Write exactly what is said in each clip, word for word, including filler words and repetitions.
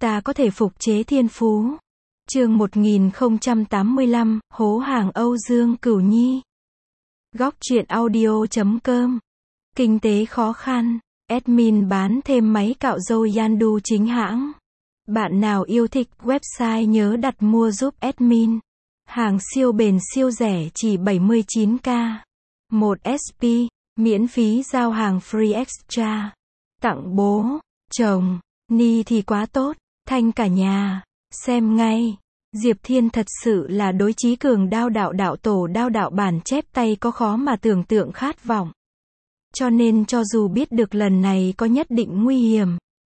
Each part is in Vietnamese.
ta có thể phục chế thiên phú. Chương một nghìn không trăm tám mươi lăm, hố hàng Âu Dương Cửu Nhi. Góc truyện audio chấm com. Kinh tế khó khăn, admin bán thêm máy cạo râu Yandu chính hãng. Bạn nào yêu thích website nhớ đặt mua giúp admin. Hàng siêu bền siêu rẻ chỉ bảy mươi chín k. một ét pê, miễn phí giao hàng free extra. Tặng bố, chồng, Ni thì quá tốt, thanh cả nhà. Xem ngay. Diệp Thiên thật sự là đối chí cường đao đạo đạo tổ đao đạo bản chép tay có khó mà tưởng tượng khát vọng. Cho nên cho dù biết được lần này có nhất định nguy hiểm,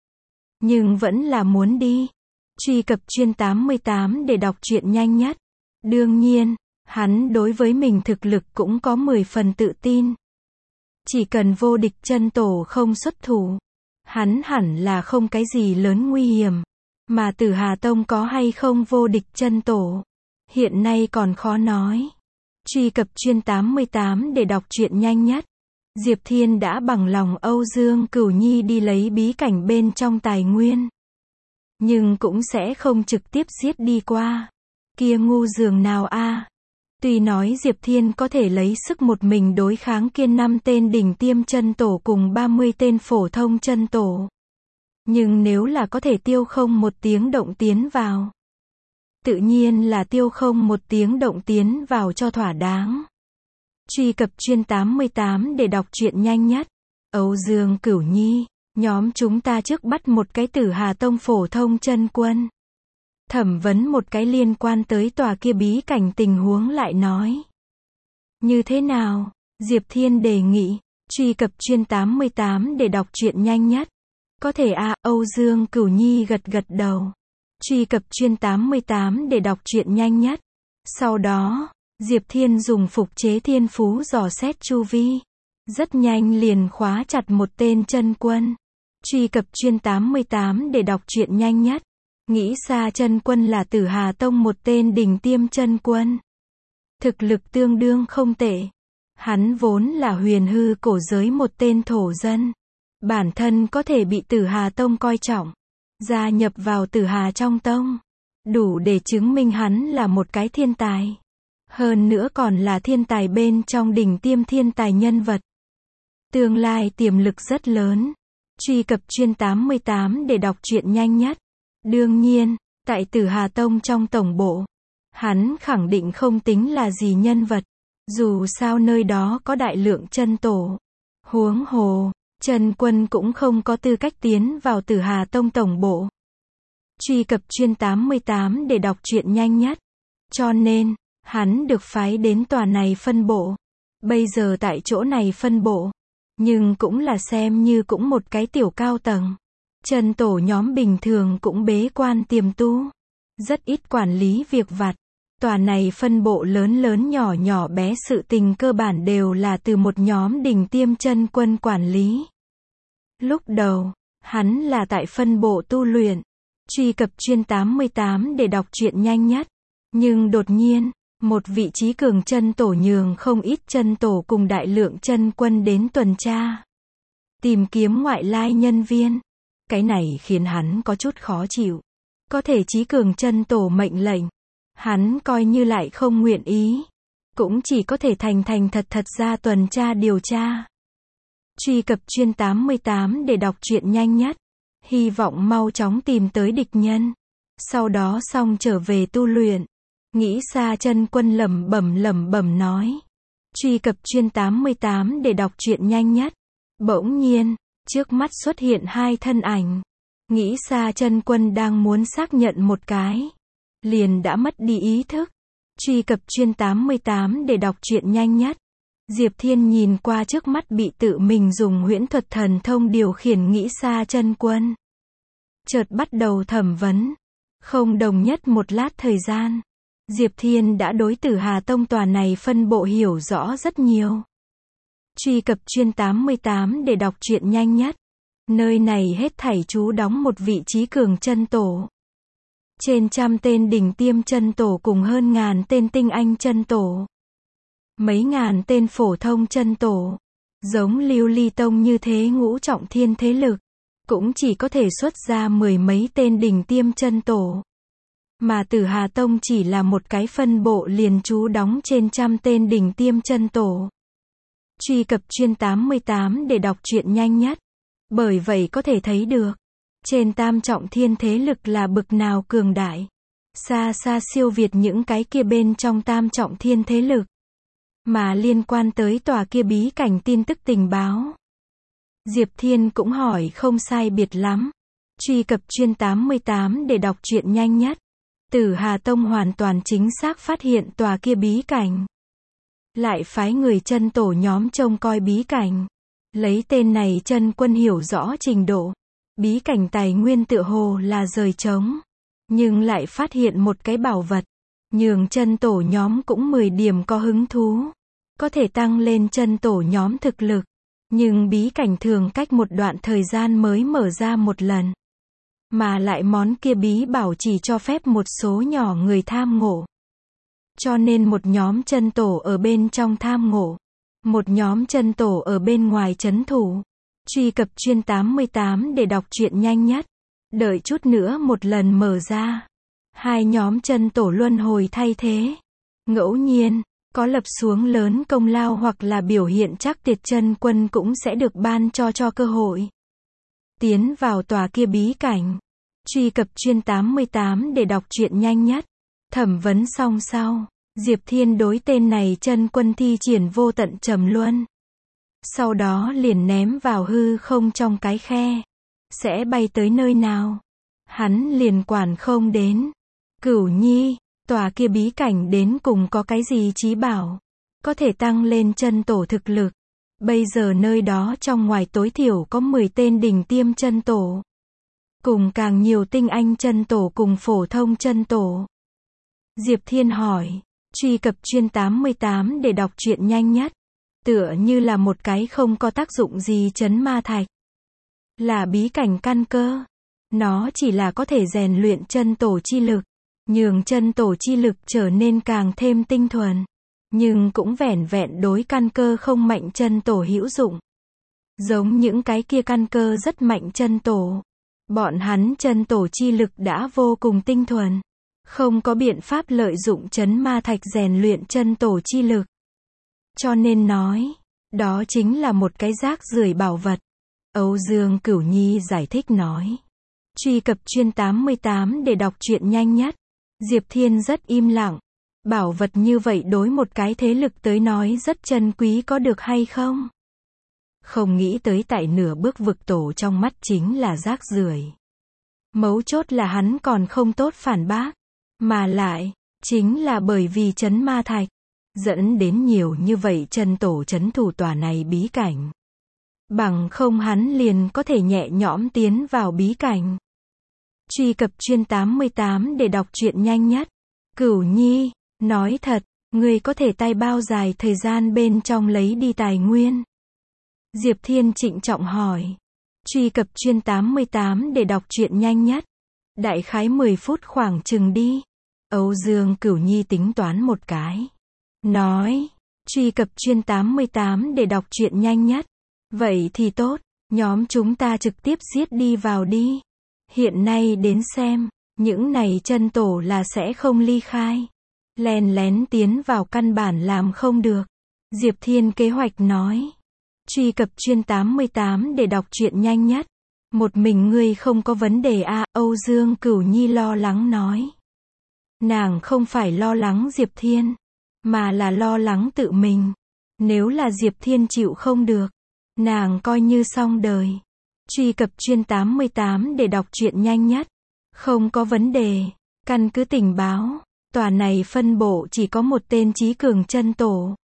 nhưng vẫn là muốn đi. Truy cập chuyên tám mươi tám để đọc truyện nhanh nhất. Đương nhiên, hắn đối với mình thực lực cũng có mười phần tự tin. Chỉ cần vô địch chân tổ không xuất thủ, hắn hẳn là không cái gì lớn nguy hiểm. Mà Tử Hà Tông có hay không vô địch chân tổ, hiện nay còn khó nói. Truy cập chuyên tám mươi tám để đọc truyện nhanh nhất. Diệp Thiên đã bằng lòng Âu Dương Cửu Nhi đi lấy bí cảnh bên trong tài nguyên, nhưng cũng sẽ không trực tiếp giết đi qua. Kia ngu giường nào a? Tuy nói Diệp Thiên có thể lấy sức một mình đối kháng kiên năm tên đỉnh tiêm chân tổ cùng ba mươi tên phổ thông chân tổ, nhưng nếu là có thể tiêu không một tiếng động tiến vào, tự nhiên là tiêu không một tiếng động tiến vào cho thỏa đáng. Truy cập chuyên tám mươi tám để đọc truyện nhanh nhất. Âu Dương Cửu Nhi, nhóm chúng ta trước bắt một cái Tử Hà Tông phổ thông chân quân, thẩm vấn một cái liên quan tới tòa kia bí cảnh tình huống lại nói. Như thế nào? Diệp Thiên đề nghị. Truy cập chuyên tám mươi tám để đọc truyện nhanh nhất. Có thể à, Âu Dương Cửu Nhi gật gật đầu. Truy cập chuyên tám mươi tám để đọc truyện nhanh nhất. Sau đó, Diệp Thiên dùng phục chế thiên phú dò xét chu vi. Rất nhanh liền khóa chặt một tên chân quân. Truy cập chuyên tám mươi tám để đọc truyện nhanh nhất. Nghĩ xa chân quân là Tử Hà Tông một tên đỉnh tiêm chân quân. Thực lực tương đương không tệ. Hắn vốn là huyền hư cổ giới một tên thổ dân. Bản thân có thể bị Tử Hà Tông coi trọng, gia nhập vào Tử Hà trong tông, đủ để chứng minh hắn là một cái thiên tài. Hơn nữa còn là thiên tài bên trong đỉnh tiêm thiên tài nhân vật. Tương lai tiềm lực rất lớn. Truy cập chuyên tám mươi tám để đọc truyện nhanh nhất. Đương nhiên, tại Tử Hà Tông trong tổng bộ, hắn khẳng định không tính là gì nhân vật. Dù sao nơi đó có đại lượng chân tổ. Huống hồ, chân quân cũng không có tư cách tiến vào Tử Hà Tông tổng bộ. Truy cập chuyên tám mươi tám để đọc truyện nhanh nhất. Cho nên, hắn được phái đến tòa này phân bộ. Bây giờ tại chỗ này phân bộ, nhưng cũng là xem như cũng một cái tiểu cao tầng. Chân tổ nhóm bình thường cũng bế quan tiềm tu, rất ít quản lý việc vặt. Tòa này phân bộ lớn lớn nhỏ nhỏ bé sự tình cơ bản đều là từ một nhóm đỉnh tiêm chân quân quản lý. Lúc đầu, hắn là tại phân bộ tu luyện. Truy cập chuyên tám mươi tám để đọc truyện nhanh nhất. Nhưng đột nhiên, một vị trí cường chân tổ nhường không ít chân tổ cùng đại lượng chân quân đến tuần tra, tìm kiếm ngoại lai nhân viên. Cái này khiến hắn có chút khó chịu. Có thể trí cường chân tổ mệnh lệnh, hắn coi như lại không nguyện ý, cũng chỉ có thể thành thành thật thật ra tuần tra điều tra. Truy cập chuyên tám mươi tám để đọc truyện nhanh nhất. Hy vọng mau chóng tìm tới địch nhân, sau đó xong trở về tu luyện. Nghĩ xa chân quân lẩm bẩm lẩm bẩm nói. Truy cập chuyên tám mươi tám để đọc truyện nhanh nhất. Bỗng nhiên, trước mắt xuất hiện hai thân ảnh. Nghĩ xa chân quân đang muốn xác nhận một cái, liền đã mất đi ý thức. Truy cập chuyên tám mươi tám để đọc truyện nhanh nhất. Diệp Thiên nhìn qua trước mắt bị tự mình dùng huyễn thuật thần thông điều khiển nghĩ xa chân quân, chợt bắt đầu thẩm vấn. Không đồng nhất một lát thời gian, Diệp Thiên đã đối Tử Hà Tông tòa này phân bộ hiểu rõ rất nhiều. Truy cập chuyên tám mươi tám để đọc truyện nhanh nhất. Nơi này hết thảy trú đóng một vị trí cường chân tổ, trên trăm tên đỉnh tiêm chân tổ cùng hơn ngàn tên tinh anh chân tổ, mấy ngàn tên phổ thông chân tổ. Giống Lưu Ly Tông như thế ngũ trọng thiên thế lực, cũng chỉ có thể xuất ra mười mấy tên đỉnh tiêm chân tổ. Mà Tử Hà Tông chỉ là một cái phân bộ liền trú đóng trên trăm tên đỉnh tiêm chân tổ. Truy cập chuyên tám mươi tám để đọc truyện nhanh nhất. Bởi vậy có thể thấy được, trên tam trọng thiên thế lực là bực nào cường đại. Xa xa siêu việt những cái kia bên trong tam trọng thiên thế lực. Mà liên quan tới tòa kia bí cảnh tin tức tình báo, Diệp Thiên cũng hỏi không sai biệt lắm. Truy cập chuyên tám mươi tám để đọc truyện nhanh nhất. Tử Hà Tông hoàn toàn chính xác phát hiện tòa kia bí cảnh. Lại phái người chân tổ nhóm trông coi bí cảnh. Lấy tên này chân quân hiểu rõ trình độ. Bí cảnh tài nguyên tựa hồ là rời trống. Nhưng lại phát hiện một cái bảo vật. Nhường chân tổ nhóm cũng mười điểm có hứng thú. Có thể tăng lên chân tổ nhóm thực lực. Nhưng bí cảnh thường cách một đoạn thời gian mới mở ra một lần. Mà lại món kia bí bảo chỉ cho phép một số nhỏ người tham ngộ. Cho nên một nhóm chân tổ ở bên trong tham ngộ. Một nhóm chân tổ ở bên ngoài trấn thủ. Truy cập chuyên tám mươi tám để đọc truyện nhanh nhất. Đợi chút nữa một lần mở ra. Hai nhóm chân tổ luân hồi thay thế. Ngẫu nhiên, có lập xuống lớn công lao hoặc là biểu hiện chắc tuyệt chân quân cũng sẽ được ban cho cho cơ hội. Tiến vào tòa kia bí cảnh. Truy cập chuyên tám mươi tám để đọc truyện nhanh nhất. Thẩm vấn xong sau, Diệp Thiên đối tên này chân quân thi triển vô tận trầm luân. Sau đó liền ném vào hư không trong cái khe. Sẽ bay tới nơi nào? Hắn liền quản không đến. Cửu Nhi, tòa kia bí cảnh đến cùng có cái gì chí bảo? Có thể tăng lên chân tổ thực lực. Bây giờ nơi đó trong ngoài tối thiểu có mười tên đỉnh tiêm chân tổ. Cùng càng nhiều tinh anh chân tổ cùng phổ thông chân tổ. Diệp Thiên hỏi. Truy cập chuyên tám mươi tám để đọc truyện nhanh nhất. Tựa như là một cái không có tác dụng gì trấn ma thạch. Là bí cảnh căn cơ. Nó chỉ là có thể rèn luyện chân tổ chi lực. Nhường chân tổ chi lực trở nên càng thêm tinh thuần. Nhưng cũng vẻn vẹn đối căn cơ không mạnh chân tổ hữu dụng. Giống những cái kia căn cơ rất mạnh chân tổ. Bọn hắn chân tổ chi lực đã vô cùng tinh thuần. Không có biện pháp lợi dụng trấn ma thạch rèn luyện chân tổ chi lực. Cho nên nói, đó chính là một cái rác rưởi bảo vật. Âu Dương Cửu Nhi giải thích nói. Truy cập chuyên tám mươi tám để đọc truyện nhanh nhất. Diệp Thiên rất im lặng. Bảo vật như vậy đối một cái thế lực tới nói rất chân quý có được hay không? Không nghĩ tới tại nửa bước vực tổ trong mắt chính là rác rưởi. Mấu chốt là hắn còn không tốt phản bác. Mà lại, chính là bởi vì trấn ma thạch, dẫn đến nhiều như vậy chân tổ trấn thủ tòa này bí cảnh. Bằng không hắn liền có thể nhẹ nhõm tiến vào bí cảnh. Truy cập chuyên tám mươi tám để đọc truyện nhanh nhất. Cửu Nhi, nói thật, ngươi có thể tay bao dài thời gian bên trong lấy đi tài nguyên? Diệp Thiên trịnh trọng hỏi. Truy cập chuyên tám mươi tám để đọc truyện nhanh nhất. Đại khái mười phút khoảng chừng đi. Âu Dương Cửu Nhi tính toán một cái. Nói. Truy cập chuyên tám mươi tám để đọc truyện nhanh nhất. Vậy thì tốt, nhóm chúng ta trực tiếp giết đi vào đi. Hiện nay đến xem, những này chân tổ là sẽ không ly khai. Lén lén tiến vào căn bản làm không được. Diệp Thiên kế hoạch nói. Truy cập chuyên tám mươi tám để đọc truyện nhanh nhất. Một mình ngươi không có vấn đề à, Âu Dương Cửu Nhi lo lắng nói. Nàng không phải lo lắng Diệp Thiên, mà là lo lắng tự mình. Nếu là Diệp Thiên chịu không được, nàng coi như xong đời. Truy cập chuyên tám mươi tám để đọc truyện nhanh nhất. Không có vấn đề. Căn cứ tình báo, tòa này phân bộ chỉ có một tên trí cường chân tổ.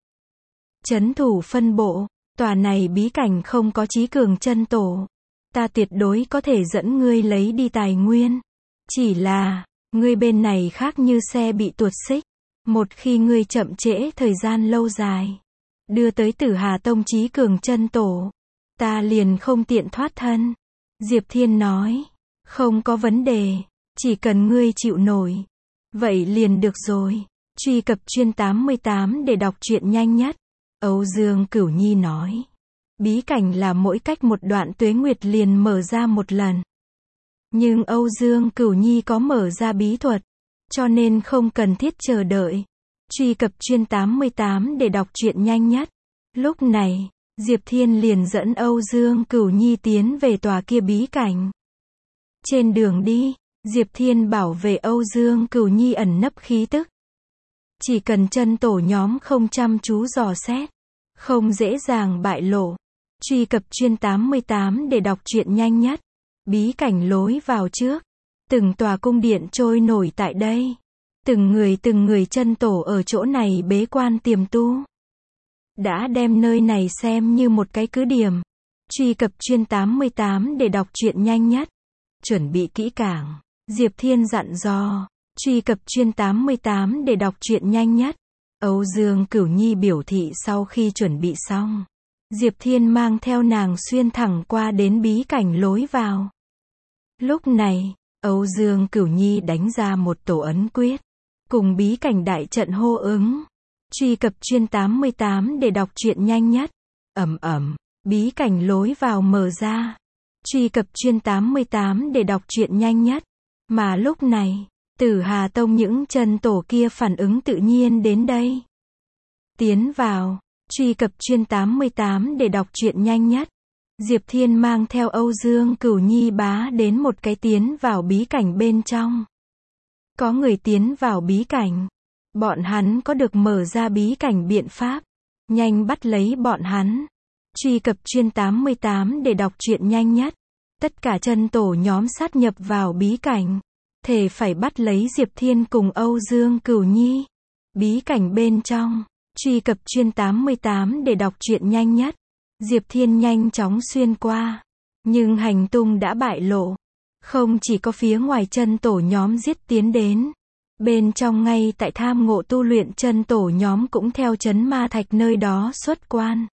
Trấn thủ phân bộ, tòa này bí cảnh không có trí cường chân tổ. Ta tuyệt đối có thể dẫn ngươi lấy đi tài nguyên. Chỉ là, ngươi bên này khác như xe bị tuột xích. Một khi ngươi chậm trễ thời gian lâu dài, đưa tới Tử Hà Tông trí cường chân tổ, ta liền không tiện thoát thân. Diệp Thiên nói. Không có vấn đề. Chỉ cần ngươi chịu nổi. Vậy liền được rồi. Truy cập chuyên tám mươi tám để đọc truyện nhanh nhất. Âu Dương Cửu Nhi nói. Bí cảnh là mỗi cách một đoạn tuế nguyệt liền mở ra một lần. Nhưng Âu Dương Cửu Nhi có mở ra bí thuật, cho nên không cần thiết chờ đợi. Truy cập chuyên tám mươi tám để đọc truyện nhanh nhất. Lúc này, Diệp Thiên liền dẫn Âu Dương Cửu Nhi tiến về tòa kia bí cảnh. Trên đường đi, Diệp Thiên bảo vệ Âu Dương Cửu Nhi ẩn nấp khí tức. Chỉ cần chân tổ nhóm không chăm chú dò xét, không dễ dàng bại lộ. Truy cập chuyên tám mươi tám để đọc truyện nhanh nhất. Bí cảnh lối vào trước. Từng tòa cung điện trôi nổi tại đây. Từng người từng người chân tổ ở chỗ này bế quan tiềm tu. Đã đem nơi này xem như một cái cứ điểm. Truy cập chuyên tám mươi tám để đọc truyện nhanh nhất. Chuẩn bị kỹ càng. Diệp Thiên dặn dò. Truy cập chuyên tám mươi tám để đọc truyện nhanh nhất. Âu Dương Cửu Nhi biểu thị sau khi chuẩn bị xong, Diệp Thiên mang theo nàng xuyên thẳng qua đến bí cảnh lối vào. Lúc này, Âu Dương Cửu Nhi đánh ra một tổ ấn quyết, cùng bí cảnh đại trận hô ứng. Truy cập chuyên tám mươi tám để đọc truyện nhanh nhất. Ầm ầm, bí cảnh lối vào mở ra. Truy cập chuyên tám mươi tám để đọc truyện nhanh nhất. Mà lúc này, Tử Hà Tông những chân tổ kia phản ứng tự nhiên đến đây. Tiến vào. Truy cập chuyên tám mươi tám để đọc truyện nhanh nhất. Diệp Thiên mang theo Âu Dương Cửu Nhi bá đến một cái tiến vào bí cảnh bên trong. Có người tiến vào bí cảnh. Bọn hắn có được mở ra bí cảnh biện pháp. Nhanh bắt lấy bọn hắn. Truy cập chuyên tám mươi tám để đọc truyện nhanh nhất. Tất cả chân tổ nhóm sát nhập vào bí cảnh. Thề phải bắt lấy Diệp Thiên cùng Âu Dương Cửu Nhi. Bí cảnh bên trong. Truy cập chuyên tám mươi tám để đọc truyện nhanh nhất. Diệp Thiên nhanh chóng xuyên qua. Nhưng hành tung đã bại lộ. Không chỉ có phía ngoài chân tổ nhóm giết tiến đến. Bên trong ngay tại tham ngộ tu luyện chân tổ nhóm cũng theo chấn ma thạch nơi đó xuất quan.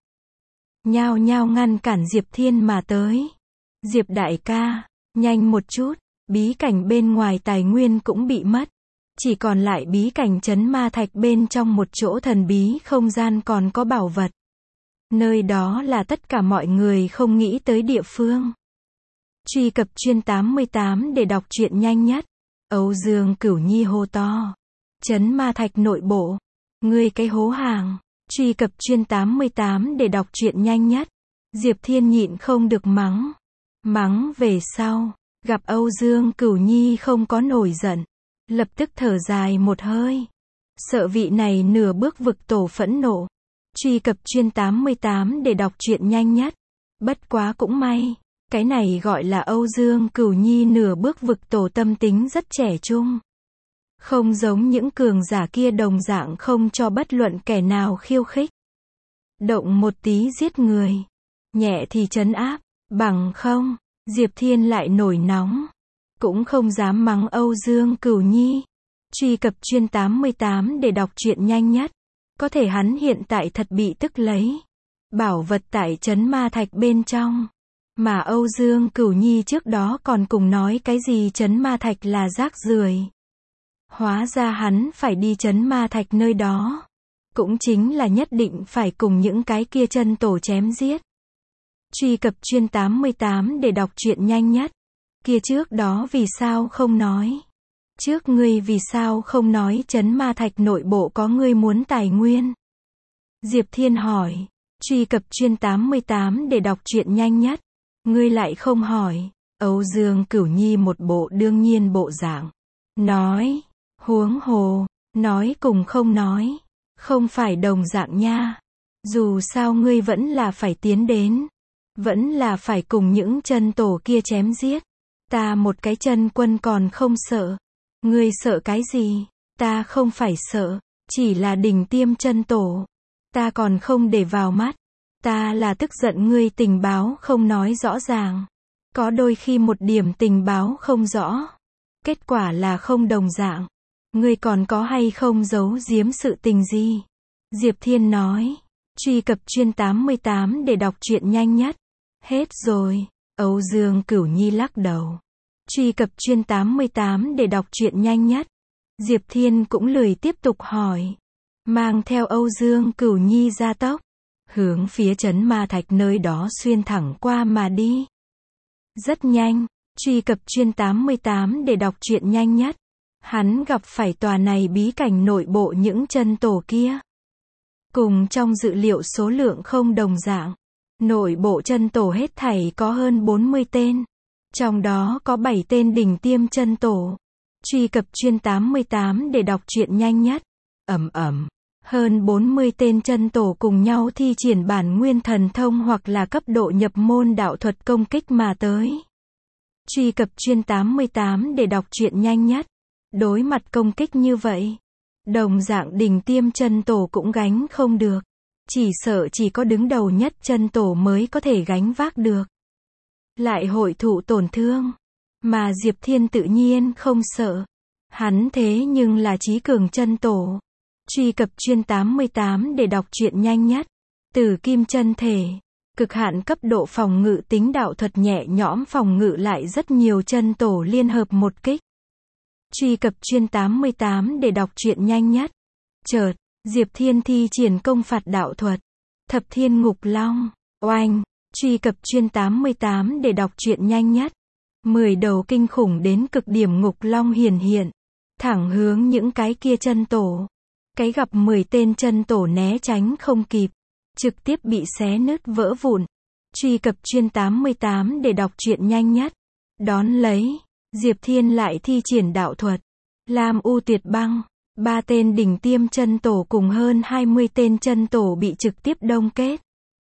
Nhao nhao ngăn cản Diệp Thiên mà tới. Diệp đại ca, nhanh một chút, bí cảnh bên ngoài tài nguyên cũng bị mất. Chỉ còn lại bí cảnh chấn ma thạch bên trong một chỗ thần bí không gian còn có bảo vật. Nơi đó là tất cả mọi người không nghĩ tới địa phương. Truy cập chuyên tám mươi tám để đọc truyện nhanh nhất. Âu Dương Cửu Nhi hô to. Chấn ma thạch nội bộ. Ngươi cái hố hàng. Truy cập chuyên tám mươi tám để đọc truyện nhanh nhất. Diệp Thiên nhịn không được mắng. Mắng về sau. Gặp Âu Dương Cửu Nhi không có nổi giận. Lập tức thở dài một hơi. Sợ vị này nửa bước vực tổ phẫn nộ. Truy cập chuyên tám mươi tám để đọc truyện nhanh nhất. Bất quá cũng may. Cái này gọi là Âu Dương Cửu Nhi nửa bước vực tổ tâm tính rất trẻ trung. Không giống những cường giả kia đồng dạng không cho bất luận kẻ nào khiêu khích. Động một tí giết người. Nhẹ thì trấn áp. Bằng không, Diệp Thiên lại nổi nóng. Cũng không dám mắng Âu Dương Cửu Nhi. Truy cập chuyên tám mươi tám để đọc truyện nhanh nhất. Có thể hắn hiện tại thật bị tức lấy. Bảo vật tại chấn ma thạch bên trong. Mà Âu Dương Cửu Nhi trước đó còn cùng nói cái gì chấn ma thạch là rác rưởi. Hóa ra hắn phải đi chấn ma thạch nơi đó. Cũng chính là nhất định phải cùng những cái kia chân tổ chém giết. Truy cập chuyên tám mươi tám để đọc truyện nhanh nhất. Kia trước đó vì sao không nói? Trước ngươi vì sao không nói chấn ma thạch nội bộ có ngươi muốn tài nguyên? Diệp Thiên hỏi. Truy cập chuyên tám mươi tám để đọc truyện nhanh nhất. Ngươi lại không hỏi. Âu Dương Cửu Nhi một bộ đương nhiên bộ dạng. Nói. Huống hồ. Nói cùng không nói. Không phải đồng dạng nha. Dù sao ngươi vẫn là phải tiến đến. Vẫn là phải cùng những chân tổ kia chém giết. Ta một cái chân quân còn không sợ. Ngươi sợ cái gì? Ta không phải sợ. Chỉ là đỉnh tiêm chân tổ. Ta còn không để vào mắt. Ta là tức giận ngươi tình báo không nói rõ ràng. Có đôi khi một điểm tình báo không rõ. Kết quả là không đồng dạng. Ngươi còn có hay không giấu giếm sự tình gì? Diệp Thiên nói. Truy cập chuyên tám mươi tám để đọc truyện nhanh nhất. Hết rồi. Âu Dương Cửu Nhi lắc đầu. Truy cập chuyên tám mươi tám để đọc truyện nhanh nhất. Diệp Thiên cũng lười tiếp tục hỏi. Mang theo Âu Dương Cửu Nhi ra tốc. hướng phía trấn Ma Thạch nơi đó xuyên thẳng qua mà đi. Rất nhanh, truy cập chuyên tám mươi tám để đọc truyện nhanh nhất. Hắn gặp phải tòa này bí cảnh nội bộ những chân tổ kia. Cùng trong dự liệu số lượng không đồng dạng. Nội bộ chân tổ hết thảy có hơn bốn mươi tên. Trong đó có bảy tên đỉnh tiêm chân tổ. Truy cập chuyên tám mươi tám để đọc truyện nhanh nhất. Ầm ầm. Hơn bốn mươi tên chân tổ cùng nhau thi triển bản nguyên thần thông hoặc là cấp độ nhập môn đạo thuật công kích mà tới. Truy cập chuyên tám mươi tám để đọc truyện nhanh nhất. Đối mặt công kích như vậy, đồng dạng đỉnh tiêm chân tổ cũng gánh không được. Chỉ sợ chỉ có đứng đầu nhất chân tổ mới có thể gánh vác được. Lại hội thụ tổn thương. Mà Diệp Thiên tự nhiên không sợ. Hắn thế nhưng là trí cường chân tổ. Truy cập chuyên tám mươi tám để đọc truyện nhanh nhất. Tử kim chân thể. Cực hạn cấp độ phòng ngự tính đạo thuật nhẹ nhõm phòng ngự lại rất nhiều chân tổ liên hợp một kích. Truy cập chuyên tám mươi tám để đọc truyện nhanh nhất. Chợt, Diệp Thiên thi triển công phạt đạo thuật. Thập Thiên Ngục Long. Oanh. Truy cập chuyên tám mươi tám để đọc truyện nhanh nhất. Mười đầu kinh khủng đến cực điểm ngục long hiển hiện. Thẳng hướng những cái kia chân tổ. Cái gặp mười tên chân tổ né tránh không kịp. Trực tiếp bị xé nứt vỡ vụn. Truy cập chuyên tám mươi tám để đọc truyện nhanh nhất. Đón lấy. Diệp Thiên lại thi triển đạo thuật. Lam U Tuyệt Băng. Ba tên đỉnh tiêm chân tổ cùng hơn hai mươi tên chân tổ bị trực tiếp đông kết.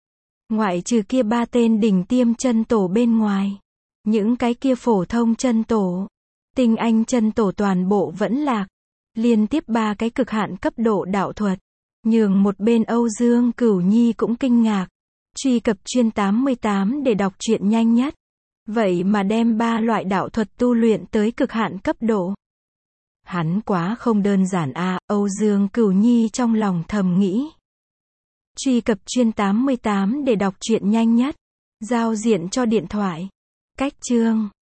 Ngoại trừ kia ba tên đỉnh tiêm chân tổ bên ngoài. Những cái kia phổ thông chân tổ. Tinh anh chân tổ toàn bộ vẫn lạc. Liên tiếp ba cái cực hạn cấp độ đạo thuật. Nhường một bên Âu Dương Cửu Nhi cũng kinh ngạc. Truy cập chuyên tám mươi tám để đọc truyện nhanh nhất. Vậy mà đem ba loại đạo thuật tu luyện tới cực hạn cấp độ. Hắn quá không đơn giản a, à, Âu Dương Cửu Nhi trong lòng thầm nghĩ. Truy cập chuyên tám mươi tám để đọc truyện nhanh nhất. Giao diện cho điện thoại. Cách chương.